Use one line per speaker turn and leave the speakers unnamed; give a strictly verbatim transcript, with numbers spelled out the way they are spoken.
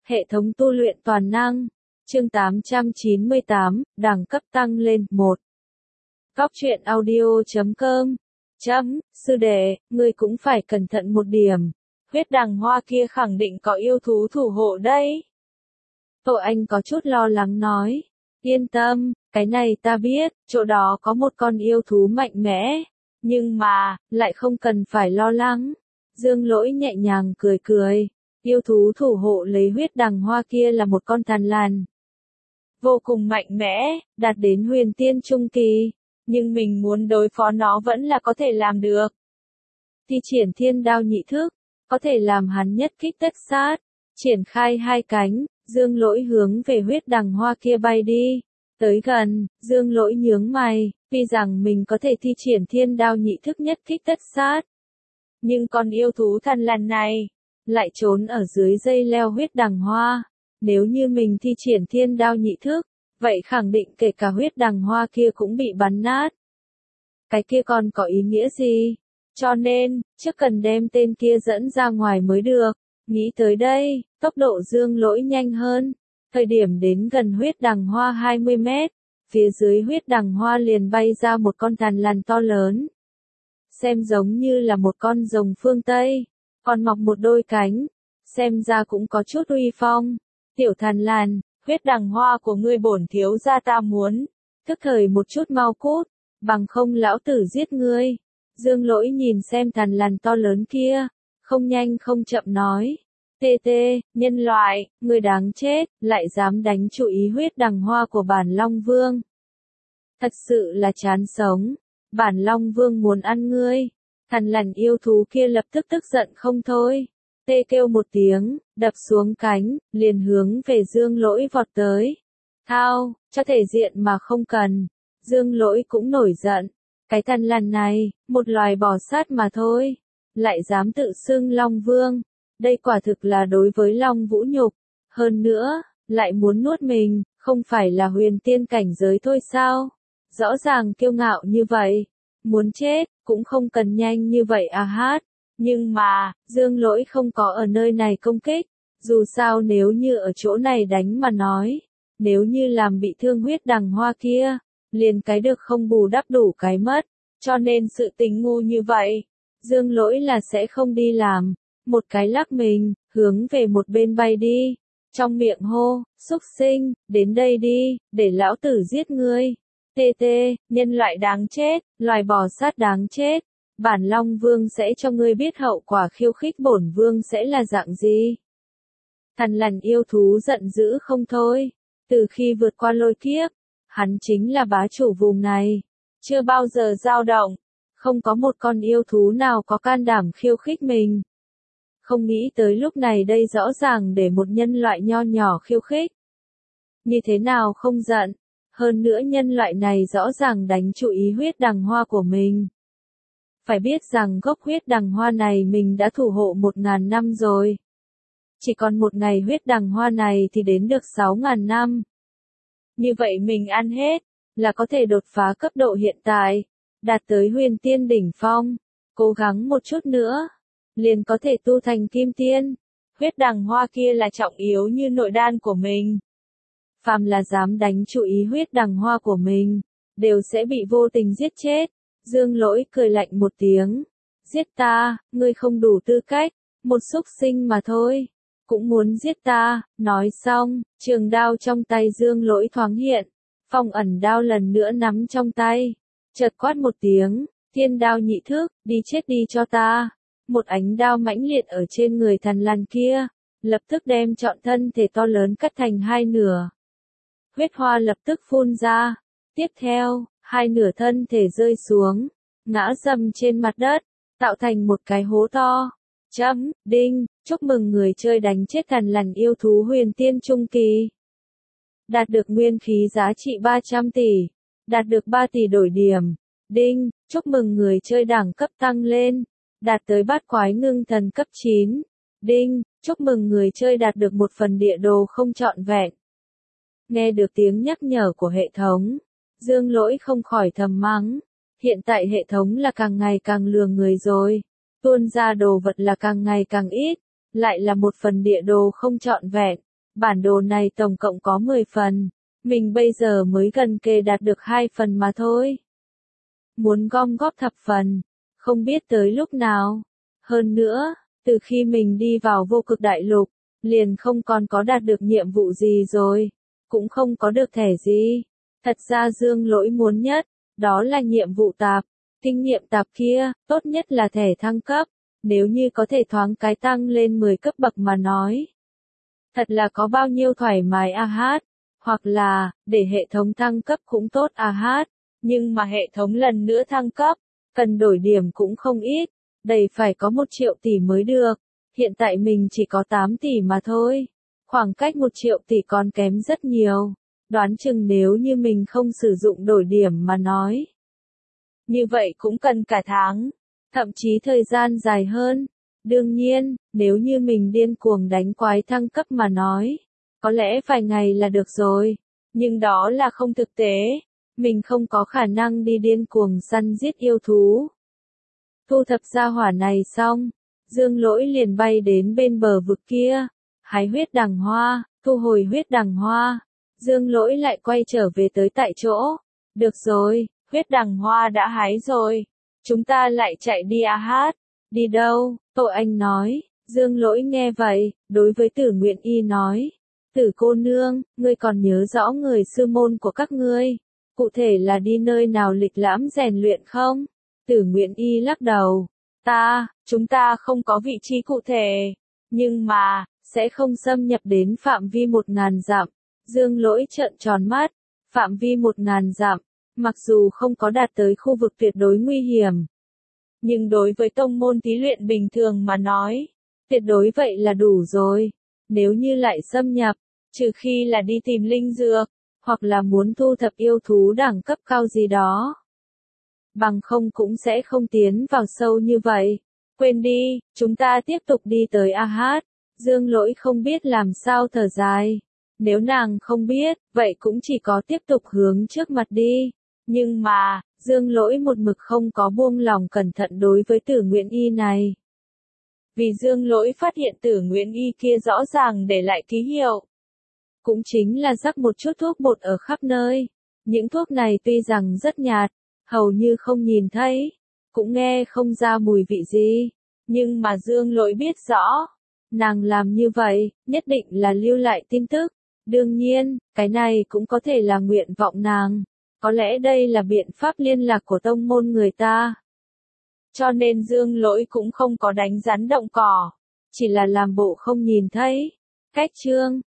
Hệ thống tu luyện toàn năng. Chương tám trăm chín mươi tám, đẳng cấp tăng lên. một. Góc truyện audio chấm com. Chấm, sư đệ, ngươi cũng phải cẩn thận một điểm. Huyết đằng hoa kia khẳng định có yêu thú thủ hộ đấy. Tội Anh có chút lo lắng nói. Yên tâm, cái này ta biết, chỗ đó có một con yêu thú mạnh mẽ. Nhưng mà, lại không cần phải lo lắng. Dương Lỗi nhẹ nhàng cười cười. Yêu thú thủ hộ lấy huyết đằng hoa kia là một con thằn lằn. Vô cùng mạnh mẽ, đạt đến huyền tiên trung kỳ. Nhưng mình muốn đối phó nó vẫn là có thể làm được. Thi triển thiên đao nhị thức, có thể làm hắn nhất kích tất sát. Triển khai hai cánh, Dương Lỗi hướng về huyết đằng hoa kia bay đi. Tới gần, Dương Lỗi nhướng mày, tuy rằng mình có thể thi triển thiên đao nhị thức nhất kích tất sát. Nhưng con yêu thú thằn lằn này, lại trốn ở dưới dây leo huyết đằng hoa. Nếu như mình thi triển thiên đao nhị thức, vậy khẳng định kể cả huyết đằng hoa kia cũng bị bắn nát. Cái kia còn có ý nghĩa gì? Cho nên, trước cần đem tên kia dẫn ra ngoài mới được. Nghĩ tới đây, tốc độ Dương Lỗi nhanh hơn. Thời điểm đến gần huyết đằng hoa hai mươi mét, phía dưới huyết đằng hoa liền bay ra một con thằn lằn to lớn. Xem giống như là một con rồng phương Tây, còn mọc một đôi cánh, xem ra cũng có chút uy phong. Tiểu thằn lằn, huyết đằng hoa của ngươi bổn thiếu gia ta muốn, tức thời một chút mau cút, bằng không lão tử giết ngươi. Dương Lỗi nhìn xem thằn lằn to lớn kia, không nhanh không chậm nói. Tê tê, nhân loại, ngươi đáng chết, lại dám đánh chú ý huyết đằng hoa của bản Long Vương. Thật sự là chán sống, bản Long Vương muốn ăn ngươi. Thằn lằn yêu thú kia lập tức tức giận không thôi. Tê kêu một tiếng, đập xuống cánh, liền hướng về Dương Lỗi vọt tới. Thao, cho thể diện mà không cần. Dương Lỗi cũng nổi giận. Cái thằn lằn này, một loài bò sát mà thôi. Lại dám tự xưng Long Vương. Đây quả thực là đối với Long Vũ nhục. Hơn nữa, lại muốn nuốt mình, không phải là huyền tiên cảnh giới thôi sao? Rõ ràng kiêu ngạo như vậy. Muốn chết, cũng không cần nhanh như vậy à hát. Nhưng mà, Dương Lỗi không có ở nơi này công kích. Dù sao nếu như ở chỗ này đánh mà nói. Nếu như làm bị thương huyết đằng hoa kia, liền cái được không bù đắp đủ cái mất. Cho nên sự tình ngu như vậy, Dương Lỗi là sẽ không đi làm. Một cái lắc mình, hướng về một bên bay đi. Trong miệng hô, xúc sinh, đến đây đi, để lão tử giết ngươi. Tê tê, nhân loại đáng chết, loài bò sát đáng chết. Bản Long Vương sẽ cho ngươi biết hậu quả khiêu khích bổn vương sẽ là dạng gì. Thằn lằn yêu thú giận dữ không thôi. Từ khi vượt qua lôi kiếp, hắn chính là bá chủ vùng này. Chưa bao giờ dao động. Không có một con yêu thú nào có can đảm khiêu khích mình. Không nghĩ tới lúc này đây rõ ràng để một nhân loại nho nhỏ khiêu khích. Như thế nào không giận. Hơn nữa nhân loại này rõ ràng đánh chú ý huyết đằng hoa của mình. Phải biết rằng gốc huyết đằng hoa này mình đã thủ hộ một ngàn năm rồi. Chỉ còn một ngày huyết đằng hoa này thì đến được sáu ngàn năm. Như vậy mình ăn hết, là có thể đột phá cấp độ hiện tại, đạt tới huyền tiên đỉnh phong. Cố gắng một chút nữa, liền có thể tu thành kim tiên. Huyết đằng hoa kia là trọng yếu như nội đan của mình. Phàm là dám đánh chú ý huyết đằng hoa của mình, đều sẽ bị vô tình giết chết. Dương Lỗi cười lạnh một tiếng. Giết ta, ngươi không đủ tư cách, một xúc sinh mà thôi. Cũng muốn giết ta, nói xong, trường đao trong tay Dương Lỗi thoáng hiện. Phong ẩn đao lần nữa nắm trong tay. Chợt quát một tiếng, thiên đao nhị thức, đi chết đi cho ta. Một ánh đao mãnh liệt ở trên người thằn lằn kia, lập tức đem trọn thân thể to lớn cắt thành hai nửa. Huyết hoa lập tức phun ra. Tiếp theo, hai nửa thân thể rơi xuống, ngã dầm trên mặt đất, tạo thành một cái hố to. Chấm, đinh, chúc mừng người chơi đánh chết thằn lằn yêu thú huyền tiên trung kỳ. Đạt được nguyên khí giá trị ba trăm tỷ. Đạt được ba tỷ đổi điểm. Đinh, chúc mừng người chơi đẳng cấp tăng lên. Đạt tới bát quái ngưng thần cấp chín. Đinh, chúc mừng người chơi đạt được một phần địa đồ không trọn vẹn. Nghe được tiếng nhắc nhở của hệ thống, Dương Lỗi không khỏi thầm mắng. Hiện tại hệ thống là càng ngày càng lừa người rồi. Tuôn ra đồ vật là càng ngày càng ít. Lại là một phần địa đồ không trọn vẹn. Bản đồ này tổng cộng có mười phần, mình bây giờ mới gần kề đạt được hai phần mà thôi. Muốn gom góp thập phần, không biết tới lúc nào. Hơn nữa, từ khi mình đi vào vô cực đại lục, liền không còn có đạt được nhiệm vụ gì rồi, cũng không có được thẻ gì. Thật ra Dương Lỗi muốn nhất, đó là nhiệm vụ tạp, kinh nghiệm tạp kia, tốt nhất là thẻ thăng cấp, nếu như có thể thoáng cái tăng lên mười cấp bậc mà nói. Thật là có bao nhiêu thoải mái a hát, hoặc là, để hệ thống thăng cấp cũng tốt a hát, nhưng mà hệ thống lần nữa thăng cấp, cần đổi điểm cũng không ít, đầy phải có một triệu tỷ mới được, hiện tại mình chỉ có tám tỷ mà thôi, khoảng cách một triệu tỷ còn kém rất nhiều, đoán chừng nếu như mình không sử dụng đổi điểm mà nói. Như vậy cũng cần cả tháng, thậm chí thời gian dài hơn. Đương nhiên, nếu như mình điên cuồng đánh quái thăng cấp mà nói, có lẽ vài ngày là được rồi, nhưng đó là không thực tế, mình không có khả năng đi điên cuồng săn giết yêu thú. Thu thập gia hỏa này xong, Dương Lỗi liền bay đến bên bờ vực kia, hái huyết đằng hoa, thu hồi huyết đằng hoa, Dương Lỗi lại quay trở về tới tại chỗ. Được rồi, huyết đằng hoa đã hái rồi, chúng ta lại chạy đi a hát. Đi đâu? Tội Anh nói. Dương Lỗi nghe vậy, đối với Tử Nguyện Y nói. Tử cô nương, ngươi còn nhớ rõ người sư môn của các ngươi, cụ thể là đi nơi nào lịch lãm rèn luyện không? Tử Nguyện Y lắc đầu. Ta, chúng ta không có vị trí cụ thể, nhưng mà, sẽ không xâm nhập đến phạm vi một ngàn dặm. Dương Lỗi trợn tròn mắt. Phạm vi một ngàn dặm, mặc dù không có đạt tới khu vực tuyệt đối nguy hiểm, nhưng đối với tông môn thí luyện bình thường mà nói, tuyệt đối vậy là đủ rồi. Nếu như lại xâm nhập, trừ khi là đi tìm linh dược, hoặc là muốn thu thập yêu thú đẳng cấp cao gì đó. Bằng không cũng sẽ không tiến vào sâu như vậy. Quên đi, chúng ta tiếp tục đi tới a hát. Dương Lỗi không biết làm sao thở dài. Nếu nàng không biết, vậy cũng chỉ có tiếp tục hướng trước mặt đi. Nhưng mà, Dương Lỗi một mực không có buông lòng cẩn thận đối với Tử Nguyện Y này. Vì Dương Lỗi phát hiện Tử Nguyện Y kia rõ ràng để lại ký hiệu. Cũng chính là rắc một chút thuốc bột ở khắp nơi. Những thuốc này tuy rằng rất nhạt, hầu như không nhìn thấy, cũng nghe không ra mùi vị gì. Nhưng mà Dương Lỗi biết rõ, nàng làm như vậy, nhất định là lưu lại tin tức. Đương nhiên, cái này cũng có thể là nguyện vọng nàng. Có lẽ đây là biện pháp liên lạc của tông môn người ta. Cho nên Dương Lỗi cũng không có đánh rắn động cỏ, chỉ là làm bộ không nhìn thấy. Cách chương